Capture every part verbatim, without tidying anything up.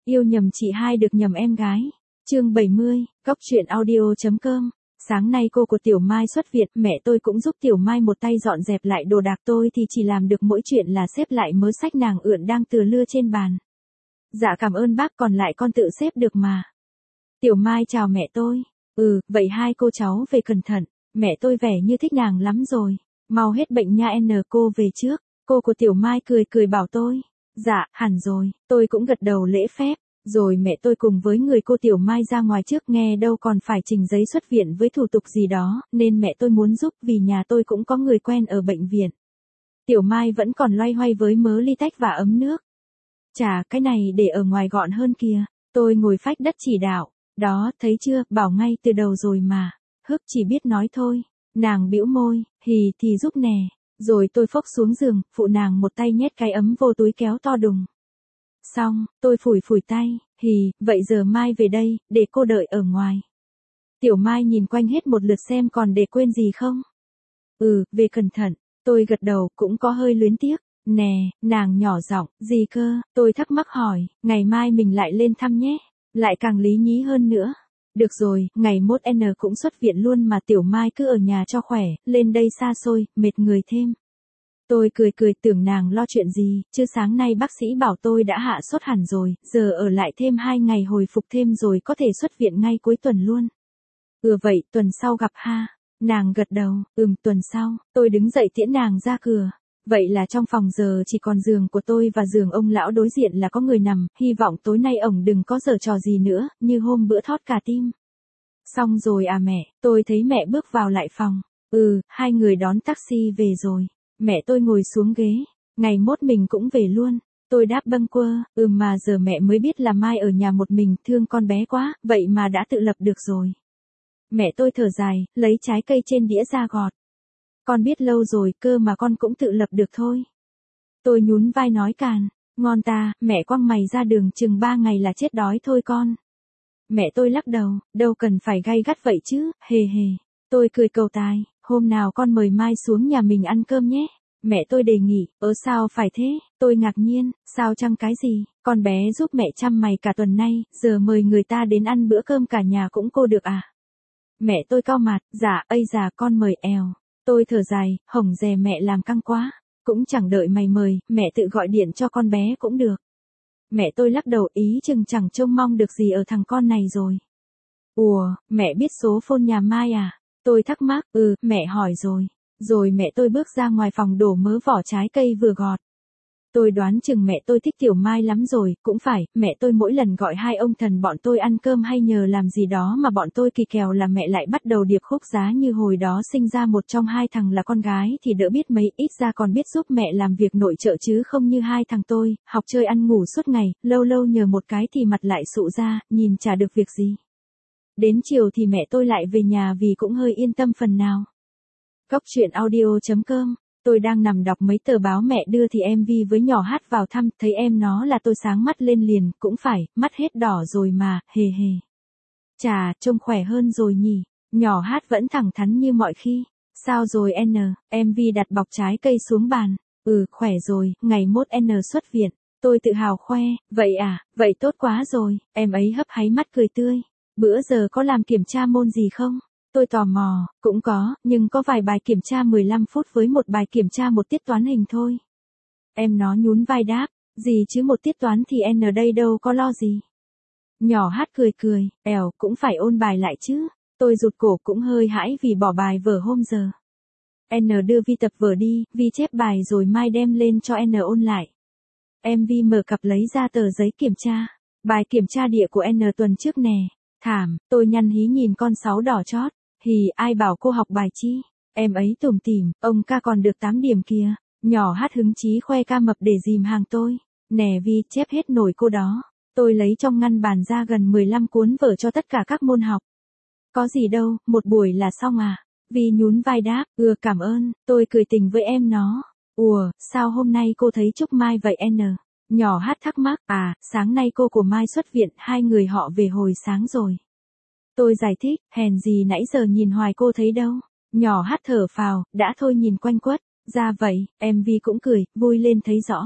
Yêu nhầm chị hai được nhầm em gái. Chương bảy mươi, Cóc truyện audio.com. Sáng nay cô của Tiểu Mai xuất viện, mẹ tôi cũng giúp Tiểu Mai một tay dọn dẹp lại đồ đạc, tôi thì chỉ làm được mỗi chuyện là xếp lại mớ sách nàng ượn đang tựa lưa trên bàn. Dạ cảm ơn bác, còn lại con tự xếp được mà. Tiểu Mai chào mẹ tôi. Ừ, vậy hai cô cháu về cẩn thận, mẹ tôi vẻ như thích nàng lắm rồi. Mau hết bệnh nha N, cô về trước. Cô của Tiểu Mai cười cười bảo tôi. Dạ, hẳn rồi, tôi cũng gật đầu lễ phép. Rồi mẹ tôi cùng với người cô Tiểu Mai ra ngoài trước, nghe đâu còn phải trình giấy xuất viện với thủ tục gì đó, nên mẹ tôi muốn giúp vì nhà tôi cũng có người quen ở bệnh viện. Tiểu Mai vẫn còn loay hoay với mớ ly tách và ấm nước. Chà, cái này để ở ngoài gọn hơn kìa. Tôi ngồi phách đất chỉ đạo. Đó, thấy chưa, bảo ngay từ đầu rồi mà. Hức chỉ biết nói thôi. Nàng bĩu môi, hì thì giúp nè. Rồi tôi phốc xuống giường, phụ nàng một tay nhét cái ấm vô túi kéo to đùng. Xong, tôi phủi phủi tay, hì, vậy giờ Mai về đây, để cô đợi ở ngoài. Tiểu Mai nhìn quanh hết một lượt xem còn để quên gì không. Ừ, về cẩn thận. Tôi gật đầu, cũng có hơi luyến tiếc. Nè, nàng nhỏ giọng, gì cơ, tôi thắc mắc hỏi, ngày mai mình lại lên thăm nhé. Lại càng lý nhí hơn nữa. Được rồi, ngày mốt N cũng xuất viện luôn mà, Tiểu Mai cứ ở nhà cho khỏe, lên đây xa xôi, mệt người thêm. Tôi cười cười tưởng nàng lo chuyện gì, chứ sáng nay bác sĩ bảo tôi đã hạ sốt hẳn rồi, giờ ở lại thêm hai ngày hồi phục thêm rồi có thể xuất viện ngay cuối tuần luôn. Ừ vậy, tuần sau gặp ha. Nàng gật đầu, ừm tuần sau, tôi đứng dậy tiễn nàng ra cửa. Vậy là trong phòng giờ chỉ còn giường của tôi và giường ông lão đối diện là có người nằm, hy vọng tối nay ổng đừng có giở trò gì nữa, như hôm bữa thót cả tim. Xong rồi à mẹ, tôi thấy mẹ bước vào lại phòng. Ừ, hai người đón taxi về rồi. Mẹ tôi ngồi xuống ghế. Ngày mốt mình cũng về luôn. Tôi đáp bâng quơ, ừm mà giờ mẹ mới biết là Mai ở nhà một mình, thương con bé quá, vậy mà đã tự lập được rồi. Mẹ tôi thở dài, lấy trái cây trên đĩa ra gọt. Con biết lâu rồi, cơ mà con cũng tự lập được thôi. Tôi nhún vai nói càn, ngon ta, mẹ quăng mày ra đường chừng ba ngày là chết đói thôi con. Mẹ tôi lắc đầu, đâu cần phải gay gắt vậy chứ, hề hề. Tôi cười cầu tài, hôm nào con mời Mai xuống nhà mình ăn cơm nhé. Mẹ tôi đề nghị, ớ sao phải thế, tôi ngạc nhiên, sao chăng cái gì, con bé giúp mẹ chăm mày cả tuần nay, giờ mời người ta đến ăn bữa cơm cả nhà cũng cô được à? Mẹ tôi cau mặt, dạ, ây già con mời èo. Tôi thở dài, hổng dè mẹ làm căng quá, cũng chẳng đợi mày mời, mẹ tự gọi điện cho con bé cũng được. Mẹ tôi lắc đầu, ý chừng chẳng trông mong được gì ở thằng con này rồi. Ủa, mẹ biết số phone nhà Mai à? Tôi thắc mắc, ừ, mẹ hỏi rồi. Rồi mẹ tôi bước ra ngoài phòng đổ mớ vỏ trái cây vừa gọt. Tôi đoán chừng mẹ tôi thích Tiểu Mai lắm rồi, cũng phải, mẹ tôi mỗi lần gọi hai ông thần bọn tôi ăn cơm hay nhờ làm gì đó mà bọn tôi kỳ kèo là mẹ lại bắt đầu điệp khúc giá như hồi đó sinh ra một trong hai thằng là con gái thì đỡ biết mấy, ít ra còn biết giúp mẹ làm việc nội trợ chứ không như hai thằng tôi, học chơi ăn ngủ suốt ngày, lâu lâu nhờ một cái thì mặt lại sụ ra, nhìn chả được việc gì. Đến chiều thì mẹ tôi lại về nhà vì cũng hơi yên tâm phần nào. Cóc truyện audio.com. Tôi đang nằm đọc mấy tờ báo mẹ đưa thì em Vi với nhỏ Hát vào thăm, thấy em nó là tôi sáng mắt lên liền, cũng phải, mắt hết đỏ rồi mà, hề hề. Chà, trông khỏe hơn rồi nhỉ, nhỏ Hát vẫn thẳng thắn như mọi khi. Sao rồi N, em Vi đặt bọc trái cây xuống bàn. Ừ, khỏe rồi, ngày mốt N xuất viện. Tôi tự hào khoe, vậy à, vậy tốt quá rồi, em ấy hấp háy mắt cười tươi. Bữa giờ có làm kiểm tra môn gì không? Tôi tò mò, cũng có, nhưng có vài bài kiểm tra mười lăm phút với một bài kiểm tra một tiết toán hình thôi. Em nó nhún vai đáp, gì chứ một tiết toán thì N ở đây đâu có lo gì. Nhỏ Hát cười cười, ẻo cũng phải ôn bài lại chứ. Tôi rụt cổ cũng hơi hãi vì bỏ bài vở hôm giờ. N đưa Vi tập vở đi, Vi chép bài rồi mai đem lên cho N ôn lại. Em Vi mở cặp lấy ra tờ giấy kiểm tra. Bài kiểm tra địa của N tuần trước nè. Thảm, tôi nhăn hí nhìn con sáu đỏ chót. Hì, ai bảo cô học bài chi? Em ấy tủm tỉm, ông ca còn được tám điểm kìa. Nhỏ Hát hứng chí khoe ca mập để dìm hàng tôi. Nè Vi, chép hết nổi cô đó. Tôi lấy trong ngăn bàn ra gần mười lăm cuốn vở cho tất cả các môn học. Có gì đâu, một buổi là xong à? Vi nhún vai đáp, ưa cảm ơn, tôi cười tình với em nó. Ủa, sao hôm nay cô thấy Trúc Mai vậy N? Nhỏ Hát thắc mắc, à, sáng nay cô của Mai xuất viện, hai người họ về hồi sáng rồi. Tôi giải thích, hèn gì nãy giờ nhìn hoài cô thấy đâu. Nhỏ Hát thở phào, đã thôi nhìn quanh quất. Ra vậy, em Vi cũng cười, vui lên thấy rõ.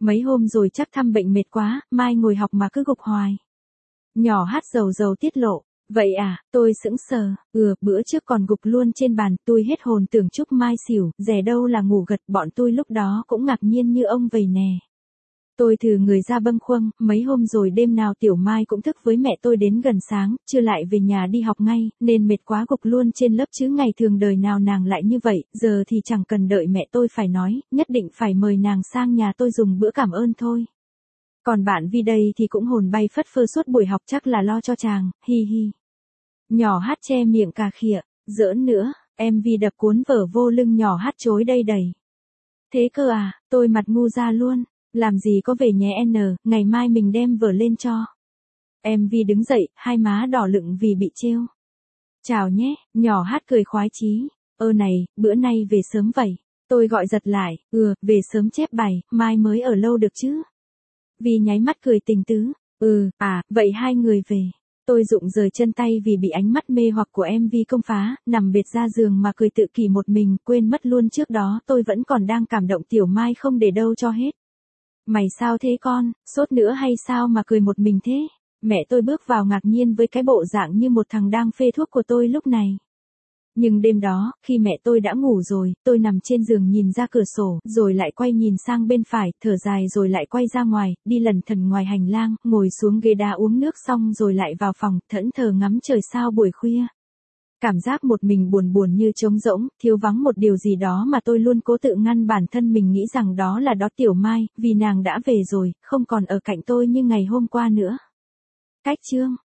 Mấy hôm rồi chắc thăm bệnh mệt quá, mai ngồi học mà cứ gục hoài. Nhỏ hát dầu dầu tiết lộ. Vậy à, tôi sững sờ, ừ, bữa trước còn gục luôn trên bàn, tôi hết hồn tưởng Trúc Mai xỉu, rẻ đâu là ngủ gật, bọn tôi lúc đó cũng ngạc nhiên như ông vậy nè. Tôi thử người ra bâng khuâng, mấy hôm rồi đêm nào Tiểu Mai cũng thức với mẹ tôi đến gần sáng, chưa lại về nhà đi học ngay, nên mệt quá gục luôn trên lớp chứ ngày thường đời nào nàng lại như vậy, giờ thì chẳng cần đợi mẹ tôi phải nói, nhất định phải mời nàng sang nhà tôi dùng bữa cảm ơn thôi. Còn bạn Vi đây thì cũng hồn bay phất phơ suốt buổi học chắc là lo cho chàng, hi hi. Nhỏ hát che miệng cà khịa, giỡn nữa, em Vi đập cuốn vở vô lưng nhỏ hát chối đây đầy. Thế cơ à, tôi mặt ngu ra luôn. Làm gì có về nhé N, ngày mai mình đem vở lên cho. Em Vi đứng dậy, hai má đỏ lựng vì bị trêu. Chào nhé, nhỏ hát cười khoái chí. Ơ này, bữa nay về sớm vậy. Tôi gọi giật lại, ừ, về sớm chép bài, mai mới ở lâu được chứ. Vi nháy mắt cười tình tứ, ừ, à, vậy hai người về. Tôi rụng rời chân tay vì bị ánh mắt mê hoặc của em Vi công phá, nằm bệt ra giường mà cười tự kỷ một mình, quên mất luôn trước đó tôi vẫn còn đang cảm động Tiểu Mai không để đâu cho hết. Mày sao thế con, sốt nữa hay sao mà cười một mình thế? Mẹ tôi bước vào ngạc nhiên với cái bộ dạng như một thằng đang phê thuốc của tôi lúc này. Nhưng đêm đó, khi mẹ tôi đã ngủ rồi, tôi nằm trên giường nhìn ra cửa sổ, rồi lại quay nhìn sang bên phải, thở dài rồi lại quay ra ngoài, đi lần thần ngoài hành lang, ngồi xuống ghế đá uống nước xong rồi lại vào phòng, thẫn thờ ngắm trời sao buổi khuya. Cảm giác một mình buồn buồn như trống rỗng, thiếu vắng một điều gì đó mà tôi luôn cố tự ngăn bản thân mình nghĩ rằng đó là đó Tiểu Mai, vì nàng đã về rồi, không còn ở cạnh tôi như ngày hôm qua nữa. Cách chương